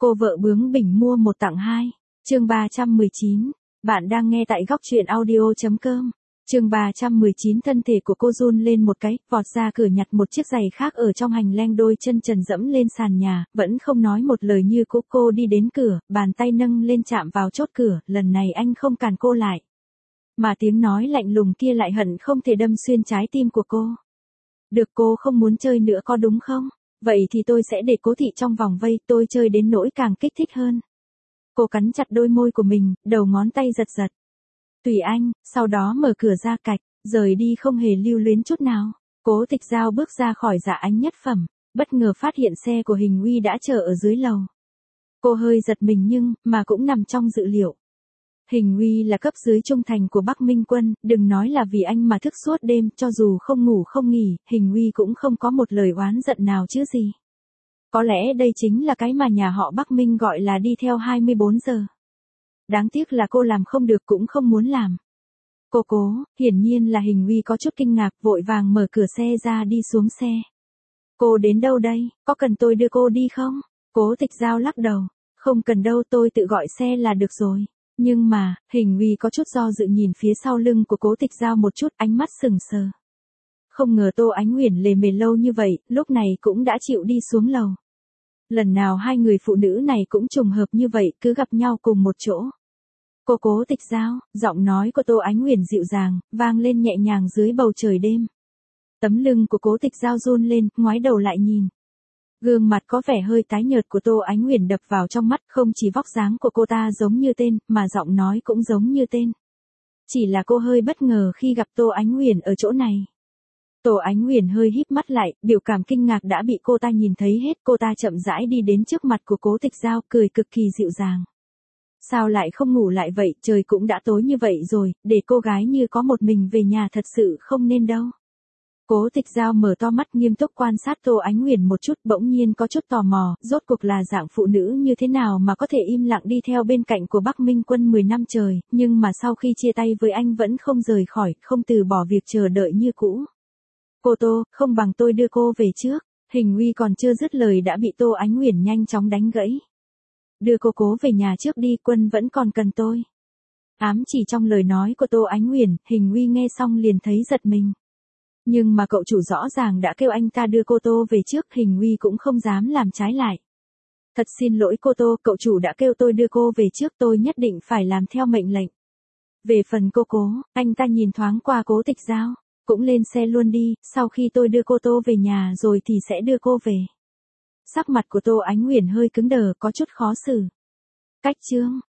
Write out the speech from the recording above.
Cô vợ bướng bỉnh mua một tặng hai. Chương 319. Bạn đang nghe tại góc truyện audio.com. Chương 319. Thân thể của cô run lên một cái, vọt ra cửa nhặt một chiếc giày khác ở trong hành lang, đôi chân trần dẫm lên sàn nhà, vẫn không nói một lời như cũ. Cô đi đến cửa, bàn tay nâng lên chạm vào chốt cửa, lần này anh không cản cô lại. Mà tiếng nói lạnh lùng kia lại hận không thể đâm xuyên trái tim của cô. Được, cô không muốn chơi nữa có đúng không? Vậy thì tôi sẽ để Cố Thị trong vòng vây, tôi chơi đến nỗi càng kích thích hơn. Cô cắn chặt đôi môi của mình, đầu ngón tay giật giật. Tùy anh, sau đó mở cửa ra cạch, rời đi không hề lưu luyến chút nào. Cố Tịch Giao bước ra khỏi Dạ Ánh Nhất Phẩm, bất ngờ phát hiện xe của Hình Uy đã chờ ở dưới lầu. Cô hơi giật mình nhưng, mà cũng nằm trong dự liệu. Hình Uy là cấp dưới trung thành của Bắc Minh Quân, đừng nói là vì anh mà thức suốt đêm, cho dù không ngủ không nghỉ, Hình Uy cũng không có một lời oán giận nào chứ gì. Có lẽ đây chính là cái mà nhà họ Bắc Minh gọi là đi theo 24 giờ. Đáng tiếc là cô làm không được cũng không muốn làm. Cố, hiển nhiên là Hình Uy có chút kinh ngạc, vội vàng mở cửa xe ra đi xuống xe. Cô đến đâu đây, có cần tôi đưa cô đi không? Cố Tịch Giao lắc đầu, không cần đâu, tôi tự gọi xe là được rồi. Nhưng mà, Hình Uy có chút do dự nhìn phía sau lưng của Cố Tịch Giao một chút, ánh mắt sừng sờ. Không ngờ Tô Ánh Uyển lề mề lâu như vậy, lúc này cũng đã chịu đi xuống lầu. Lần nào hai người phụ nữ này cũng trùng hợp như vậy, cứ gặp nhau cùng một chỗ. Cố Tịch Giao, giọng nói của Tô Ánh Uyển dịu dàng, vang lên nhẹ nhàng dưới bầu trời đêm. Tấm lưng của Cố Tịch Giao run lên, ngoái đầu lại nhìn. Gương mặt có vẻ hơi tái nhợt của Tô Ánh Uyển đập vào trong mắt, không chỉ vóc dáng của cô ta giống như tên, mà giọng nói cũng giống như tên. Chỉ là cô hơi bất ngờ khi gặp Tô Ánh Uyển ở chỗ này. Tô Ánh Uyển hơi híp mắt lại, biểu cảm kinh ngạc đã bị cô ta nhìn thấy hết. Cô ta chậm rãi đi đến trước mặt của Cố Tịch Giao, cười cực kỳ dịu dàng. Sao lại không ngủ lại vậy, trời cũng đã tối như vậy rồi, để cô gái như có một mình về nhà thật sự không nên đâu. Cố Tịch Giao mở to mắt nghiêm túc quan sát Tô Ánh Uyển một chút, bỗng nhiên có chút tò mò, rốt cuộc là dạng phụ nữ như thế nào mà có thể im lặng đi theo bên cạnh của Bắc Minh Quân 10 năm trời, nhưng mà sau khi chia tay với anh vẫn không rời khỏi, không từ bỏ việc chờ đợi như cũ. Cô Tô, không bằng tôi đưa cô về trước. Hình Uy còn chưa dứt lời đã bị Tô Ánh Uyển nhanh chóng đánh gãy. Đưa cô về nhà trước đi, Quân vẫn còn cần tôi. Ám chỉ trong lời nói của Tô Ánh Uyển, Hình Uy nghe xong liền thấy giật mình. Nhưng mà cậu chủ rõ ràng đã kêu anh ta đưa cô Tô về trước, Hình Uy cũng không dám làm trái lại. Thật xin lỗi cô Tô, cậu chủ đã kêu tôi đưa cô về trước, tôi nhất định phải làm theo mệnh lệnh. Về phần Cố, anh ta nhìn thoáng qua Cố Tịch Giao. Cũng lên xe luôn đi, sau khi tôi đưa cô Tô về nhà rồi thì sẽ đưa cô về. Sắc mặt của Tô Ánh Uyển hơi cứng đờ, có chút khó xử. Cách chương.